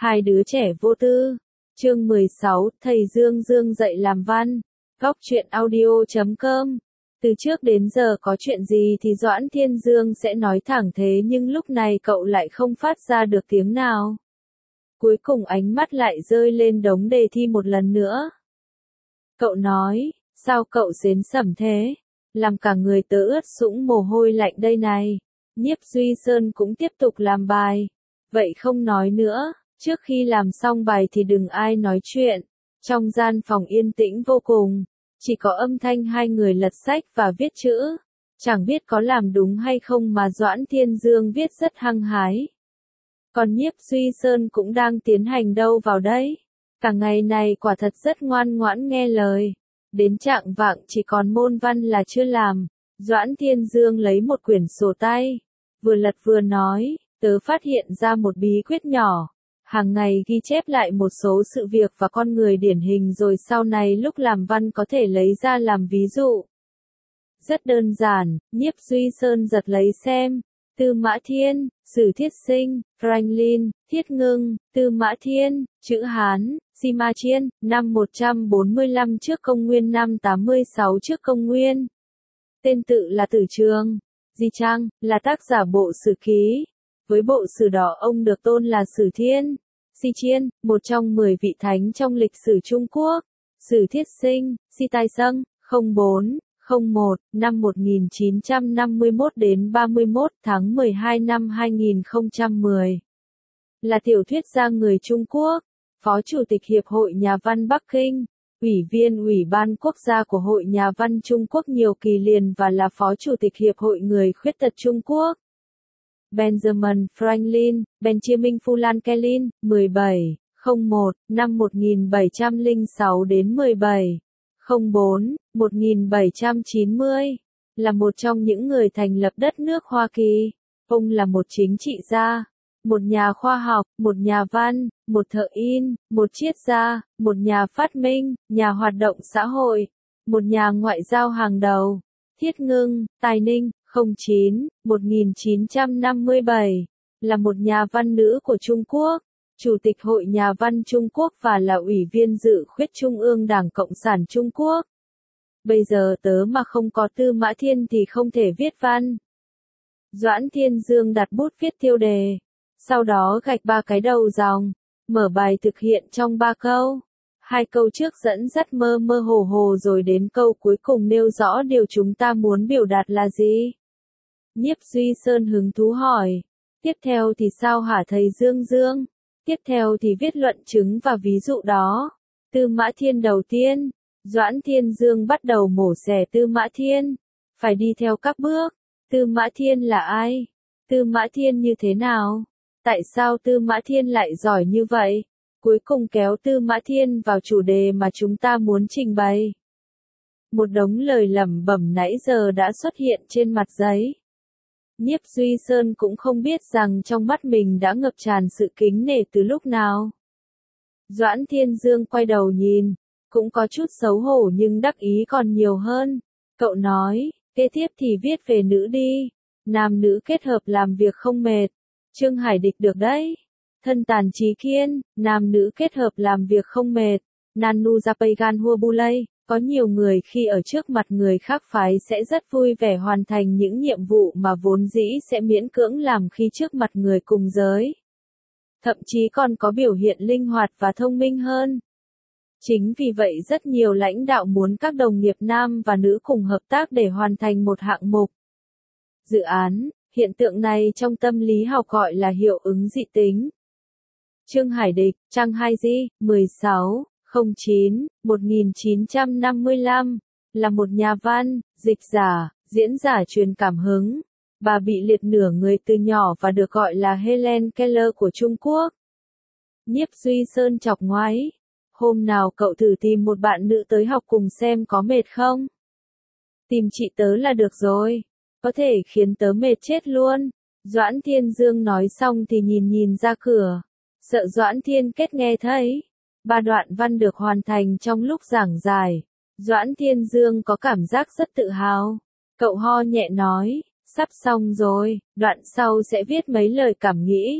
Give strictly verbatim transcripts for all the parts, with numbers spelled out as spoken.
Hai đứa trẻ vô tư. Chương mười sáu, thầy Dương Dương dạy làm văn. Góc truyện audio chấm com. Từ trước đến giờ có chuyện gì thì Doãn Thiên Dương sẽ nói thẳng thế, nhưng lúc này cậu lại không phát ra được tiếng nào. Cuối cùng ánh mắt lại rơi lên đống đề thi một lần nữa. Cậu nói, sao cậu xến xẩm thế? Làm cả người tớ ướt sũng mồ hôi lạnh đây này. Nhiếp Duy Sơn cũng tiếp tục làm bài. Vậy không nói nữa, trước khi làm xong bài thì đừng ai nói chuyện. Trong gian phòng yên tĩnh vô cùng, chỉ có âm thanh hai người lật sách và viết chữ. Chẳng biết có làm đúng hay không mà Doãn Thiên Dương viết rất hăng hái. Còn Nhiếp Duy Sơn cũng đang tiến hành đâu vào đấy. Cả ngày này quả thật rất ngoan ngoãn nghe lời. Đến trạng vạng chỉ còn môn văn là chưa làm. Doãn Thiên Dương lấy một quyển sổ tay, vừa lật vừa nói, tớ phát hiện ra một bí quyết nhỏ. Hàng ngày ghi chép lại một số sự việc và con người điển hình, rồi sau này lúc làm văn có thể lấy ra làm ví dụ. Rất đơn giản. Nhiếp Duy Sơn giật lấy xem. Tư Mã Thiên, Sử Thiết Sinh, Franklin, Thiết Ngưng, Tư Mã Thiên, chữ Hán, Sima Chiên, năm một trăm bốn mươi lăm trước công nguyên, năm tám mươi sáu trước công nguyên. Tên tự là Tử Trường. Di Trang, là tác giả bộ sử ký. Với bộ sử đó ông được tôn là Sử Thiên. Si Chiên, một trong mười vị thánh trong lịch sử Trung Quốc. Sử Thiết Sinh, Si Tai Sâng, không bốn, không một, năm một nghìn chín trăm năm mươi mốt đến ba mươi mốt tháng mười hai năm hai nghìn không trăm mười. Là tiểu thuyết gia người Trung Quốc, Phó Chủ tịch Hiệp hội Nhà văn Bắc Kinh, Ủy viên Ủy ban Quốc gia của Hội Nhà văn Trung Quốc nhiều kỳ liền và là Phó Chủ tịch Hiệp hội Người Khuyết tật Trung Quốc. Benjamin Franklin, Benjamin Franklin, mười bảy, không một, năm một nghìn bảy trăm lẻ sáu đến mười bảy, không bốn, một nghìn bảy trăm chín mươi, là một trong những người thành lập đất nước Hoa Kỳ. Ông là một chính trị gia, một nhà khoa học, một nhà văn, một thợ in, một triết gia, một nhà phát minh, nhà hoạt động xã hội, một nhà ngoại giao hàng đầu. Thiết Ngưng, Tài Ninh, không chín, một nghìn chín trăm năm mươi bảy, là một nhà văn nữ của Trung Quốc, Chủ tịch Hội Nhà văn Trung Quốc và là Ủy viên dự khuyết Trung ương Đảng Cộng sản Trung Quốc. Bây giờ tớ mà không có Tư Mã Thiên thì không thể viết văn. Doãn Thiên Dương đặt bút viết tiêu đề, sau đó gạch ba cái đầu dòng, mở bài thực hiện trong ba câu. Hai câu trước dẫn dắt mơ mơ hồ hồ, rồi đến câu cuối cùng nêu rõ điều chúng ta muốn biểu đạt là gì. Nhiếp Duy Sơn hứng thú hỏi, tiếp theo thì sao hả thầy Dương Dương? Tiếp theo thì viết luận chứng và ví dụ đó. Tư Mã Thiên đầu tiên. Doãn Thiên Dương bắt đầu mổ xẻ Tư Mã Thiên. Phải đi theo các bước. Tư Mã Thiên là ai? Tư Mã Thiên như thế nào? Tại sao Tư Mã Thiên lại giỏi như vậy? Cuối cùng kéo Tư Mã Thiên vào chủ đề mà chúng ta muốn trình bày. Một đống lời lẩm bẩm nãy giờ đã xuất hiện trên mặt giấy. Nhiếp Duy Sơn cũng không biết rằng trong mắt mình đã ngập tràn sự kính nể từ lúc nào. Doãn Thiên Dương quay đầu nhìn, cũng có chút xấu hổ nhưng đắc ý còn nhiều hơn. Cậu nói, kế tiếp thì viết về nữ đi. Nam nữ kết hợp làm việc không mệt. Trương Hải Địch được đấy. Thân tàn trí kiên, nam nữ kết hợp làm việc không mệt. Nanu Japagan Hua Bulay. Có nhiều người khi ở trước mặt người khác phái sẽ rất vui vẻ hoàn thành những nhiệm vụ mà vốn dĩ sẽ miễn cưỡng làm khi trước mặt người cùng giới. Thậm chí còn có biểu hiện linh hoạt và thông minh hơn. Chính vì vậy rất nhiều lãnh đạo muốn các đồng nghiệp nam và nữ cùng hợp tác để hoàn thành một hạng mục. Dự án, hiện tượng này trong tâm lý học gọi là hiệu ứng dị tính. Trương Hải Địch, Trang hai Di, mười sáu, không chín, một nghìn chín trăm năm mươi lăm, là một nhà văn, dịch giả, diễn giả truyền cảm hứng. Bà bị liệt nửa người từ nhỏ và được gọi là Helen Keller của Trung Quốc. Nhiếp Duy Sơn chọc ngoáy. Hôm nào cậu thử tìm một bạn nữ tới học cùng xem có mệt không? Tìm chị tớ là được rồi. Có thể khiến tớ mệt chết luôn. Doãn Thiên Dương nói xong thì nhìn nhìn ra cửa. Sợ Doãn Thiên Kết nghe thấy. Ba đoạn văn được hoàn thành trong lúc giảng giải. Doãn Thiên Dương có cảm giác rất tự hào. Cậu ho nhẹ nói, sắp xong rồi, đoạn sau sẽ viết mấy lời cảm nghĩ.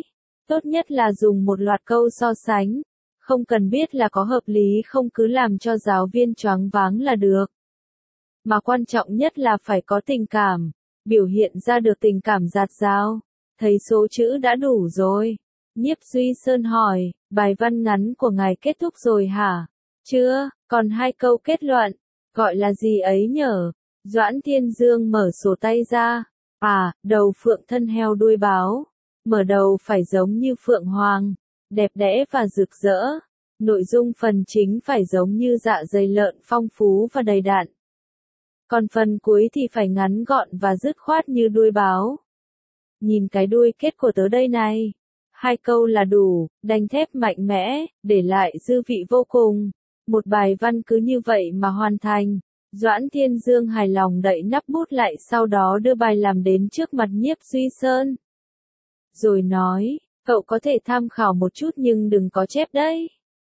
Tốt nhất là dùng một loạt câu so sánh. Không cần biết là có hợp lý không, cứ làm cho giáo viên choáng váng là được. Mà quan trọng nhất là phải có tình cảm, biểu hiện ra được tình cảm dạt dào. Thấy số chữ đã đủ rồi. Nhiếp Duy Sơn hỏi, bài văn ngắn của ngài kết thúc rồi hả? Chưa, còn hai câu kết luận. Gọi là gì ấy nhở? Doãn Thiên Dương mở sổ tay ra. À, đầu phượng thân heo đuôi báo. Mở đầu phải giống như phượng hoàng, đẹp đẽ và rực rỡ. Nội dung phần chính phải giống như dạ dày lợn, phong phú và đầy đặn. Còn phần cuối thì phải ngắn gọn và dứt khoát như đuôi báo. Nhìn cái đuôi kết của tớ đây này. Hai câu là đủ, đanh thép mạnh mẽ, để lại dư vị vô cùng. Một bài văn cứ như vậy mà hoàn thành. Doãn Thiên Dương hài lòng đậy nắp bút lại, sau đó đưa bài làm đến trước mặt Nhiếp Duy Sơn. Rồi nói, cậu có thể tham khảo một chút nhưng đừng có chép đấy.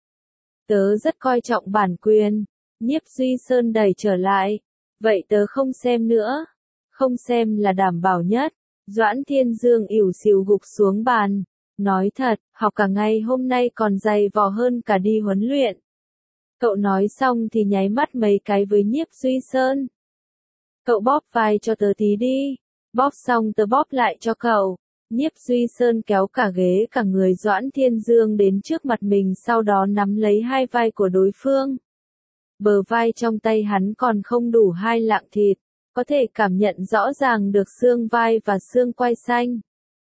Tớ rất coi trọng bản quyền. Nhiếp Duy Sơn đẩy trở lại. Vậy tớ không xem nữa. Không xem là đảm bảo nhất. Doãn Thiên Dương ỉu xìu gục xuống bàn. Nói thật, học cả ngày hôm nay còn dày vò hơn cả đi huấn luyện. Cậu nói xong thì nháy mắt mấy cái với Nhiếp Duy Sơn. Cậu bóp vai cho tớ tí đi. Bóp xong tớ bóp lại cho cậu. Nhiếp Duy Sơn kéo cả ghế cả người Doãn Thiên Dương đến trước mặt mình, sau đó nắm lấy hai vai của đối phương. Bờ vai trong tay hắn còn không đủ hai lạng thịt, có thể cảm nhận rõ ràng được xương vai và xương quai xanh.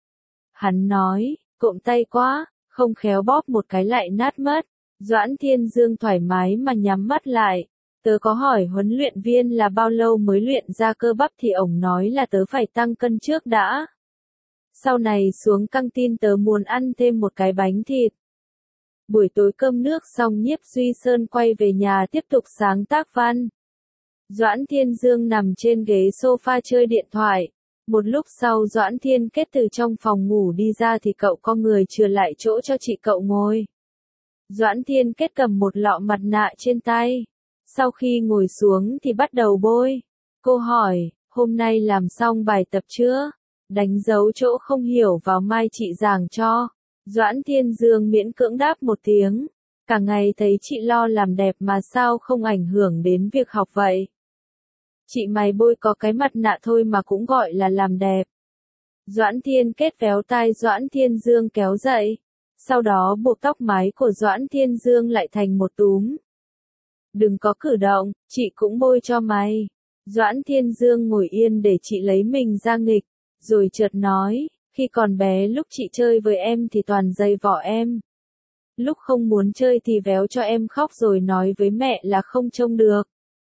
Hắn nói, cộm tay quá, không khéo bóp một cái lại nát mất. Doãn Thiên Dương thoải mái mà nhắm mắt lại. Tớ có hỏi huấn luyện viên là bao lâu mới luyện ra cơ bắp thì ổng nói là tớ phải tăng cân trước đã. Sau này xuống căng tin tớ muốn ăn thêm một cái bánh thịt. Buổi tối cơm nước xong Nhiếp Duy Sơn quay về nhà tiếp tục sáng tác văn. Doãn Thiên Dương nằm trên ghế sofa chơi điện thoại. Một lúc sau Doãn Thiên Kết từ trong phòng ngủ đi ra thì cậu có người chừa lại chỗ cho chị cậu ngồi. Doãn Thiên Kết cầm một lọ mặt nạ trên tay. Sau khi ngồi xuống thì bắt đầu bôi. Cô hỏi, hôm nay làm xong bài tập chưa? Đánh dấu chỗ không hiểu vào mai chị giảng cho. Doãn Thiên Dương miễn cưỡng đáp một tiếng. Cả ngày thấy chị lo làm đẹp mà sao không ảnh hưởng đến việc học vậy? Chị mày bôi có cái mặt nạ thôi mà cũng gọi là làm đẹp. Doãn Thiên Kết véo tai Doãn Thiên Dương kéo dậy. Sau đó buộc tóc mái của Doãn Thiên Dương lại thành một túm. Đừng có cử động, chị cũng bôi cho mày. Doãn Thiên Dương ngồi yên để chị lấy mình ra nghịch. Rồi chợt nói, khi còn bé lúc chị chơi với em thì toàn giày vỏ em. Lúc không muốn chơi thì véo cho em khóc rồi nói với mẹ là không trông được.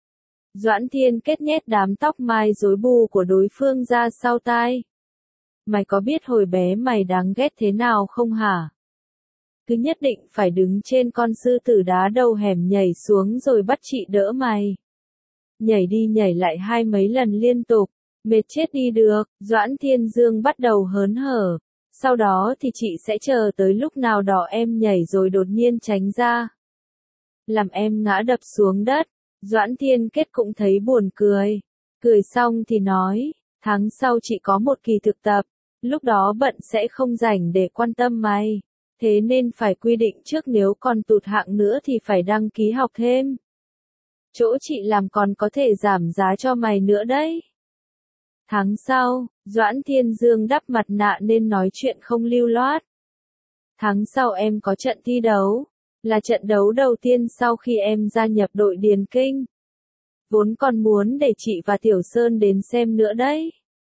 Doãn Thiên Kết nhét đám tóc mai rối bù của đối phương ra sau tai. Mày có biết hồi bé mày đáng ghét thế nào không hả? Cứ nhất định phải đứng trên con sư tử đá đầu hẻm nhảy xuống rồi bắt chị đỡ mày. Nhảy đi nhảy lại hai mấy lần liên tục. Mệt chết đi được. Doãn Thiên Dương bắt đầu hớn hở. Sau đó thì chị sẽ chờ tới lúc nào đó em nhảy rồi đột nhiên tránh ra. Làm em ngã đập xuống đất. Doãn Thiên Kết cũng thấy buồn cười. Cười xong thì nói, tháng sau chị có một kỳ thực tập. Lúc đó bận sẽ không rảnh để quan tâm mày. Thế nên phải quy định trước, nếu còn tụt hạng nữa thì phải đăng ký học thêm. Chỗ chị làm còn có thể giảm giá cho mày nữa đấy. Tháng sau, Doãn Thiên Dương đắp mặt nạ nên nói chuyện không lưu loát. Tháng sau em có trận thi đấu. Là trận đấu đầu tiên sau khi em gia nhập đội điền kinh. Vốn còn muốn để chị và Tiểu Sơn đến xem nữa đấy.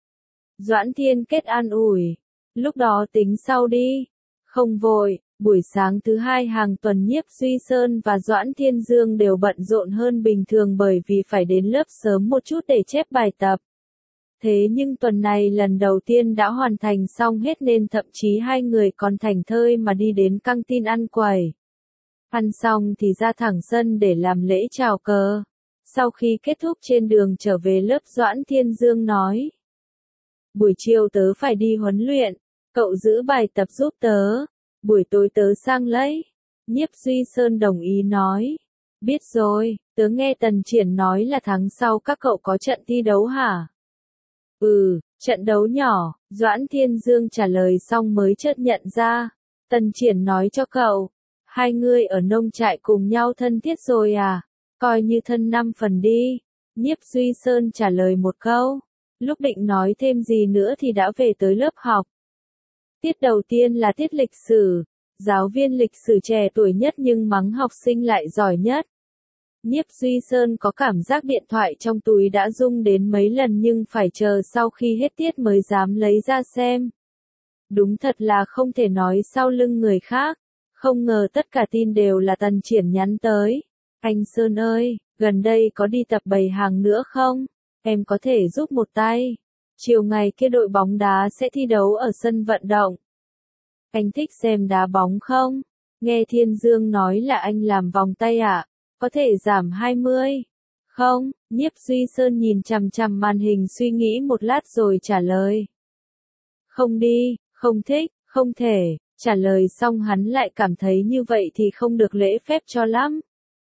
Doãn Thiên Kết an ủi. Lúc đó tính sau đi. Không vội. Buổi sáng thứ hai hàng tuần Nhiếp Duy Sơn và Doãn Thiên Dương đều bận rộn hơn bình thường bởi vì phải đến lớp sớm một chút để chép bài tập. Thế nhưng tuần này lần đầu tiên đã hoàn thành xong hết nên thậm chí hai người còn thảnh thơi mà đi đến căng tin ăn quẩy. Ăn xong thì ra thẳng sân để làm lễ chào cờ. Sau khi kết thúc trên đường trở về lớp Doãn Thiên Dương nói. Buổi chiều tớ phải đi huấn luyện, cậu giữ bài tập giúp tớ. Buổi tối tớ sang lấy. Nhiếp Duy Sơn đồng ý nói. Biết rồi, tớ nghe Tần Triển nói là tháng sau các cậu có trận thi đấu hả? Ừ, trận đấu nhỏ, Doãn Thiên Dương trả lời xong mới chợt nhận ra. Tần Triển nói cho cậu, hai người ở nông trại cùng nhau thân thiết rồi à, coi như thân năm phần đi. Nhiếp Duy Sơn trả lời một câu, lúc định nói thêm gì nữa thì đã về tới lớp học. Tiết đầu tiên là tiết lịch sử, giáo viên lịch sử trẻ tuổi nhất nhưng mắng học sinh lại giỏi nhất. Nhiếp Duy Sơn có cảm giác điện thoại trong túi đã rung đến mấy lần nhưng phải chờ sau khi hết tiết mới dám lấy ra xem. Đúng thật là không thể nói sau lưng người khác, không ngờ tất cả tin đều là Tần Triển nhắn tới. Anh Sơn ơi, gần đây có đi tập bày hàng nữa không? Em có thể giúp một tay. Chiều ngày kia đội bóng đá sẽ thi đấu ở sân vận động. Anh thích xem đá bóng không? Nghe Thiên Dương nói là anh làm vòng tay ạ, à? Có thể giảm hai mươi. Không, Nhiếp Duy Sơn nhìn chằm chằm màn hình suy nghĩ một lát rồi trả lời. Không đi, không thích, không thể. Trả lời xong hắn lại cảm thấy như vậy thì không được lễ phép cho lắm.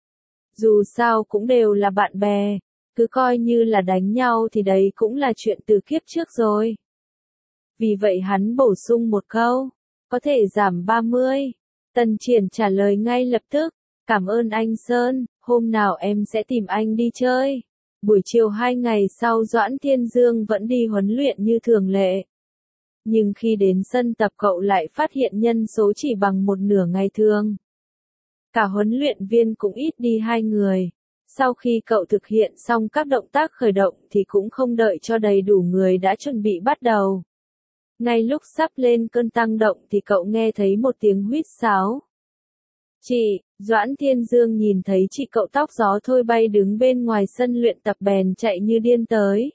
Dù sao cũng đều là bạn bè, cứ coi như là đánh nhau thì đấy cũng là chuyện từ kiếp trước rồi. Vì vậy hắn bổ sung một câu, có thể giảm ba mươi. Tần Triển trả lời ngay lập tức, cảm ơn anh Sơn, hôm nào em sẽ tìm anh đi chơi. Buổi chiều hai ngày sau Doãn Thiên Dương vẫn đi huấn luyện như thường lệ. Nhưng khi đến sân tập cậu lại phát hiện nhân số chỉ bằng một nửa ngày thường. Cả huấn luyện viên cũng ít đi hai người. Sau khi cậu thực hiện xong các động tác khởi động thì cũng không đợi cho đầy đủ người đã chuẩn bị bắt đầu. Ngay lúc sắp lên cơn tăng động thì cậu nghe thấy một tiếng huýt sáo. Chị, Doãn Thiên Dương nhìn thấy chị cậu tóc gió thôi bay đứng bên ngoài sân luyện tập bèn chạy như điên tới.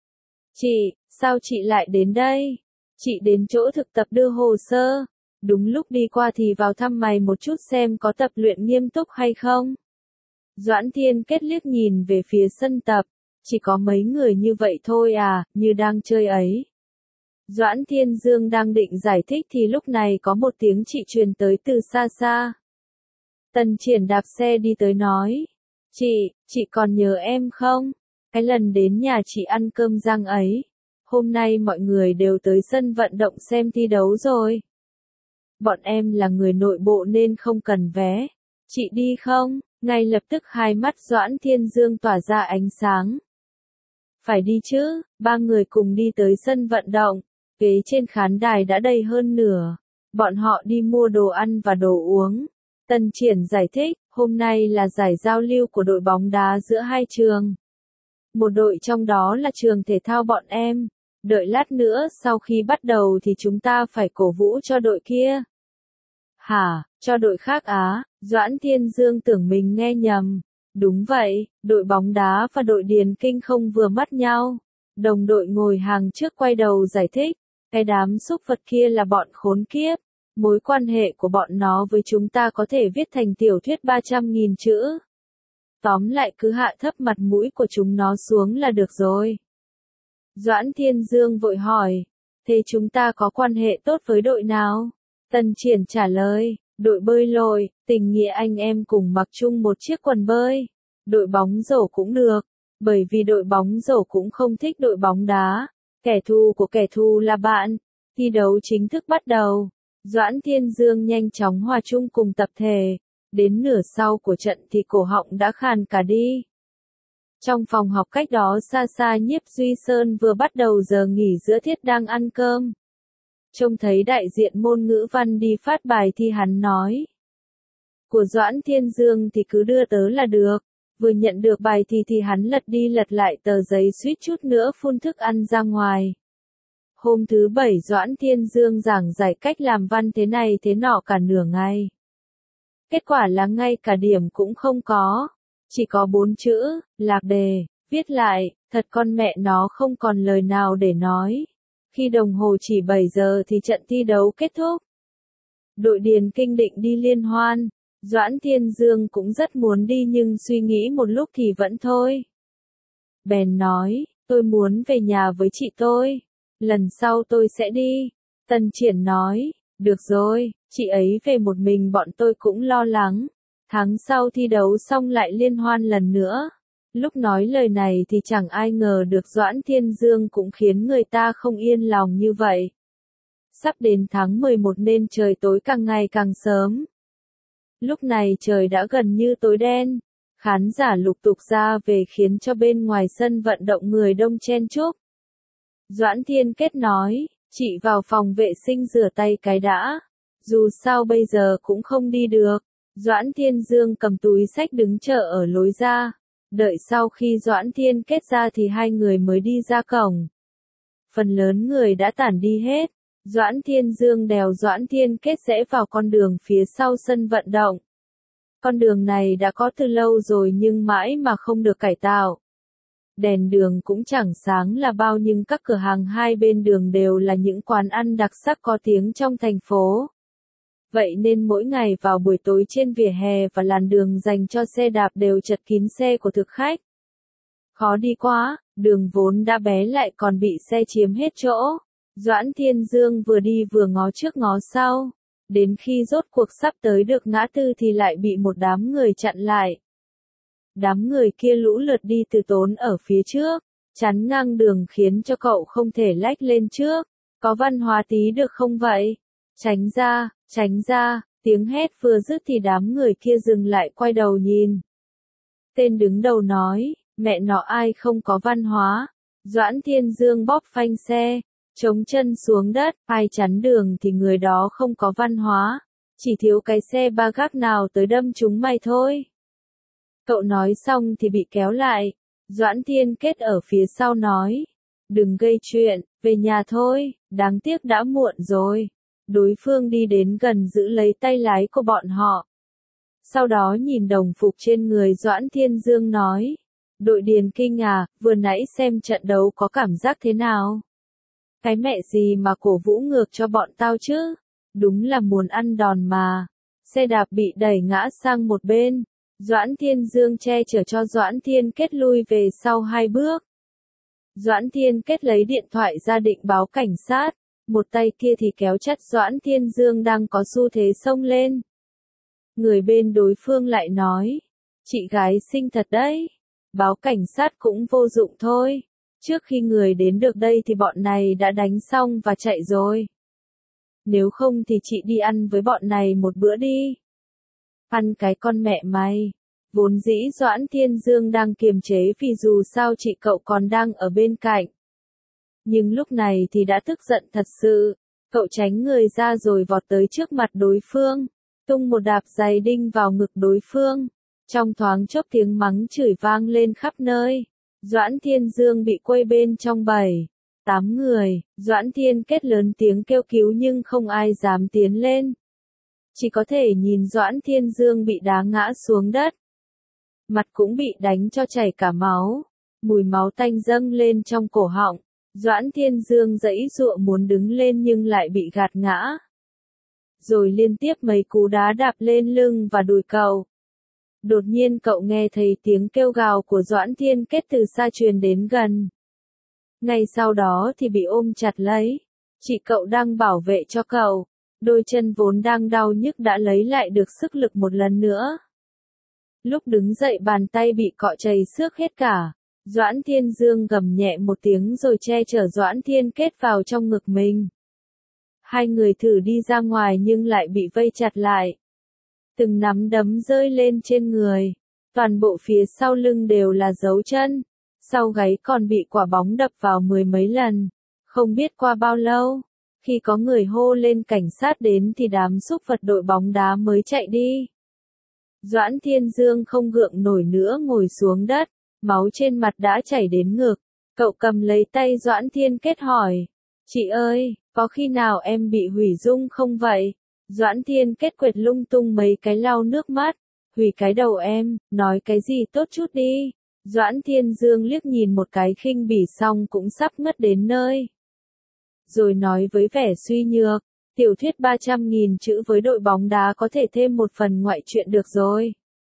Chị, sao chị lại đến đây? Chị đến chỗ thực tập đưa hồ sơ. Đúng lúc đi qua thì vào thăm mày một chút xem có tập luyện nghiêm túc hay không. Doãn Thiên Kết liếc nhìn về phía sân tập. Chỉ có mấy người như vậy thôi à, như đang chơi ấy. Doãn Thiên Dương đang định giải thích thì lúc này có một tiếng chị truyền tới từ xa xa. Tần Triển đạp xe đi tới nói. Chị, chị còn nhớ em không? Cái lần đến nhà chị ăn cơm rang ấy. Hôm nay mọi người đều tới sân vận động xem thi đấu rồi. Bọn em là người nội bộ nên không cần vé. Chị đi không? Ngay lập tức hai mắt Doãn Thiên Dương tỏa ra ánh sáng. Phải đi chứ, ba người cùng đi tới sân vận động. Ghế trên khán đài đã đầy hơn nửa. Bọn họ đi mua đồ ăn và đồ uống. Tần Triển giải thích, hôm nay là giải giao lưu của đội bóng đá giữa hai trường. Một đội trong đó là trường thể thao bọn em. Đợi lát nữa sau khi bắt đầu thì chúng ta phải cổ vũ cho đội kia. Hả, cho đội khác á? Doãn Thiên Dương tưởng mình nghe nhầm. Đúng vậy, đội bóng đá và đội điền kinh không vừa mắt nhau. Đồng đội ngồi hàng trước quay đầu giải thích. Cái đám súc vật kia là bọn khốn kiếp. Mối quan hệ của bọn nó với chúng ta có thể viết thành tiểu thuyết ba trăm nghìn chữ. Tóm lại cứ hạ thấp mặt mũi của chúng nó xuống là được rồi. Doãn Thiên Dương vội hỏi, thế chúng ta có quan hệ tốt với đội nào? Tần Triển trả lời, đội bơi lội, tình nghĩa anh em cùng mặc chung một chiếc quần bơi. Đội bóng rổ cũng được, bởi vì đội bóng rổ cũng không thích đội bóng đá. Kẻ thù của kẻ thù là bạn. Thi đấu chính thức bắt đầu. Doãn Thiên Dương nhanh chóng hòa chung cùng tập thể. Đến nửa sau của trận thì cổ họng đã khàn cả đi. Trong phòng học cách đó xa xa Nhiếp Duy Sơn vừa bắt đầu giờ nghỉ giữa tiết đang ăn cơm. Trông thấy đại diện môn ngữ văn đi phát bài thì hắn nói. Của Doãn Thiên Dương thì cứ đưa tớ là được. Vừa nhận được bài thì thì hắn lật đi lật lại tờ giấy suýt chút nữa phun thức ăn ra ngoài. Hôm thứ bảy Doãn Thiên Dương giảng giải cách làm văn thế này thế nọ cả nửa ngày. Kết quả là ngay cả điểm cũng không có. Chỉ có bốn chữ, lạc đề, viết lại, thật con mẹ nó không còn lời nào để nói. Khi đồng hồ chỉ bảy giờ thì trận thi đấu kết thúc. Đội điền kinh định đi liên hoan. Doãn Thiên Dương cũng rất muốn đi nhưng suy nghĩ một lúc thì vẫn thôi. Bèn nói, tôi muốn về nhà với chị tôi. Lần sau tôi sẽ đi. Tần Triển nói, được rồi, chị ấy về một mình bọn tôi cũng lo lắng. Tháng sau thi đấu xong lại liên hoan lần nữa. Lúc nói lời này thì chẳng ai ngờ được Doãn Thiên Dương cũng khiến người ta không yên lòng như vậy. Sắp đến tháng mười một nên trời tối càng ngày càng sớm. Lúc này trời đã gần như tối đen. Khán giả lục tục ra về khiến cho bên ngoài sân vận động người đông chen chúc. Doãn Thiên Kết nói, chị vào phòng vệ sinh rửa tay cái đã. Dù sao bây giờ cũng không đi được. Doãn Thiên Dương cầm túi xách đứng chờ ở lối ra. Đợi sau khi Doãn Thiên Kết ra thì hai người mới đi ra cổng. Phần lớn người đã tản đi hết. Doãn Thiên Dương đèo Doãn Thiên Kết rẽ vào con đường phía sau sân vận động. Con đường này đã có từ lâu rồi nhưng mãi mà không được cải tạo. Đèn đường cũng chẳng sáng là bao nhưng các cửa hàng hai bên đường đều là những quán ăn đặc sắc có tiếng trong thành phố. Vậy nên mỗi ngày vào buổi tối trên vỉa hè và làn đường dành cho xe đạp đều chật kín xe của thực khách. Khó đi quá, đường vốn đã bé lại còn bị xe chiếm hết chỗ. Doãn Thiên Dương vừa đi vừa ngó trước ngó sau. Đến khi rốt cuộc sắp tới được ngã tư thì lại bị một đám người chặn lại. Đám người kia lũ lượt đi từ tốn ở phía trước, chắn ngang đường khiến cho cậu không thể lách lên trước. Có văn hóa tí được không vậy? Tránh ra, tránh ra, tiếng hét vừa dứt thì đám người kia dừng lại quay đầu nhìn. Tên đứng đầu nói, mẹ nó ai không có văn hóa. Doãn Thiên Dương bóp phanh xe, chống chân xuống đất, ai chắn đường thì người đó không có văn hóa. Chỉ thiếu cái xe ba gác nào tới đâm chúng mày thôi. Cậu nói xong thì bị kéo lại. Doãn Thiên Kết ở phía sau nói, đừng gây chuyện, về nhà thôi, đáng tiếc đã muộn rồi. Đối phương đi đến gần giữ lấy tay lái của bọn họ. Sau đó nhìn đồng phục trên người Doãn Thiên Dương nói, đội Điền Kinh à, vừa nãy xem trận đấu có cảm giác thế nào? Cái mẹ gì mà cổ vũ ngược cho bọn tao chứ? Đúng là muốn ăn đòn mà. Xe đạp bị đẩy ngã sang một bên. Doãn Thiên Dương che chở cho Doãn Thiên Kết lui về sau hai bước. Doãn Thiên Kết lấy điện thoại ra định báo cảnh sát. Một tay kia thì kéo chặt Doãn Thiên Dương đang có xu thế xông lên. Người bên đối phương lại nói, chị gái xinh thật đấy. Báo cảnh sát cũng vô dụng thôi. Trước khi người đến được đây thì bọn này đã đánh xong và chạy rồi. Nếu không thì chị đi ăn với bọn này một bữa đi. Ăn cái con mẹ mày. Vốn dĩ Doãn Thiên Dương đang kiềm chế vì dù sao chị cậu còn đang ở bên cạnh. Nhưng lúc này thì đã tức giận thật sự. Cậu tránh người ra rồi vọt tới trước mặt đối phương. Tung một đạp giày đinh vào ngực đối phương. Trong thoáng chốc tiếng mắng chửi vang lên khắp nơi. Doãn Thiên Dương bị quây bên trong bảy, tám người. Doãn Thiên Kết lớn tiếng kêu cứu nhưng không ai dám tiến lên. Chỉ có thể nhìn Doãn Thiên Dương bị đá ngã xuống đất. Mặt cũng bị đánh cho chảy cả máu. Mùi máu tanh dâng lên trong cổ họng. Doãn Thiên Dương giãy giụa muốn đứng lên nhưng lại bị gạt ngã. Rồi liên tiếp mấy cú đá đạp lên lưng và đùi cậu. Đột nhiên cậu nghe thấy tiếng kêu gào của Doãn Thiên Kết từ xa truyền đến gần. Ngay sau đó thì bị ôm chặt lấy. Chị cậu đang bảo vệ cho cậu. Đôi chân vốn đang đau nhức đã lấy lại được sức lực một lần nữa. Lúc đứng dậy bàn tay bị cọ chảy xước hết cả. Doãn Thiên Dương gầm nhẹ một tiếng rồi che chở Doãn Thiên Kết vào trong ngực mình. Hai người thử đi ra ngoài nhưng lại bị vây chặt lại. Từng nắm đấm rơi lên trên người. Toàn bộ phía sau lưng đều là dấu chân. Sau gáy còn bị quả bóng đập vào mười mấy lần. Không biết qua bao lâu. Khi có người hô lên cảnh sát đến thì đám súc vật đội bóng đá mới chạy đi. Doãn Thiên Dương không gượng nổi nữa ngồi xuống đất. Máu trên mặt đã chảy đến ngực. Cậu cầm lấy tay Doãn Thiên Kết hỏi. Chị ơi, có khi nào em bị hủy dung không vậy? Doãn Thiên Kết quệt lung tung mấy cái lau nước mắt. Hủy cái đầu em, nói cái gì tốt chút đi. Doãn Thiên Dương liếc nhìn một cái khinh bỉ xong cũng sắp ngất đến nơi. Rồi nói với vẻ suy nhược, tiểu thuyết ba trăm nghìn chữ với đội bóng đá có thể thêm một phần ngoại truyện được rồi.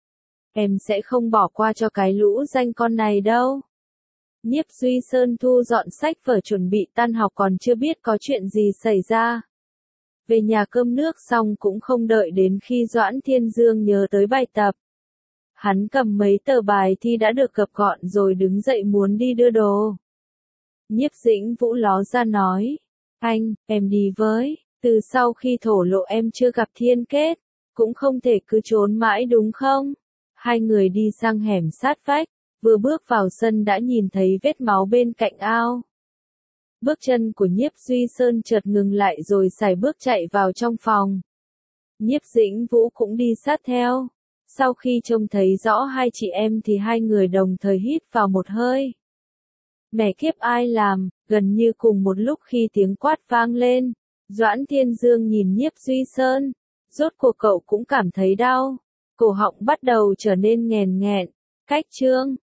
Em sẽ không bỏ qua cho cái lũ danh con này đâu. Nhiếp Duy Sơn thu dọn sách vở chuẩn bị tan học còn chưa biết có chuyện gì xảy ra. Về nhà cơm nước xong cũng không đợi đến khi Doãn Thiên Dương nhớ tới bài tập. Hắn cầm mấy tờ bài thi đã được gập gọn rồi đứng dậy muốn đi đưa đồ. Nhiếp Dĩnh Vũ ló ra nói, Anh, em đi với, từ sau khi thổ lộ em chưa gặp thiên kết, cũng không thể cứ trốn mãi đúng không? Hai người đi sang hẻm sát vách, vừa bước vào sân đã nhìn thấy vết máu bên cạnh ao. Bước chân của Nhiếp Duy Sơn chợt ngừng lại rồi sải bước chạy vào trong phòng. Nhiếp Dĩnh Vũ cũng đi sát theo. Sau khi trông thấy rõ hai chị em thì hai người đồng thời hít vào một hơi. Mẹ kiếp ai làm, gần như cùng một lúc khi tiếng quát vang lên, Doãn Thiên Dương nhìn Nhiếp Duy Sơn, rốt cuộc cậu cũng cảm thấy đau, cổ họng bắt đầu trở nên nghèn nghẹn, cách chương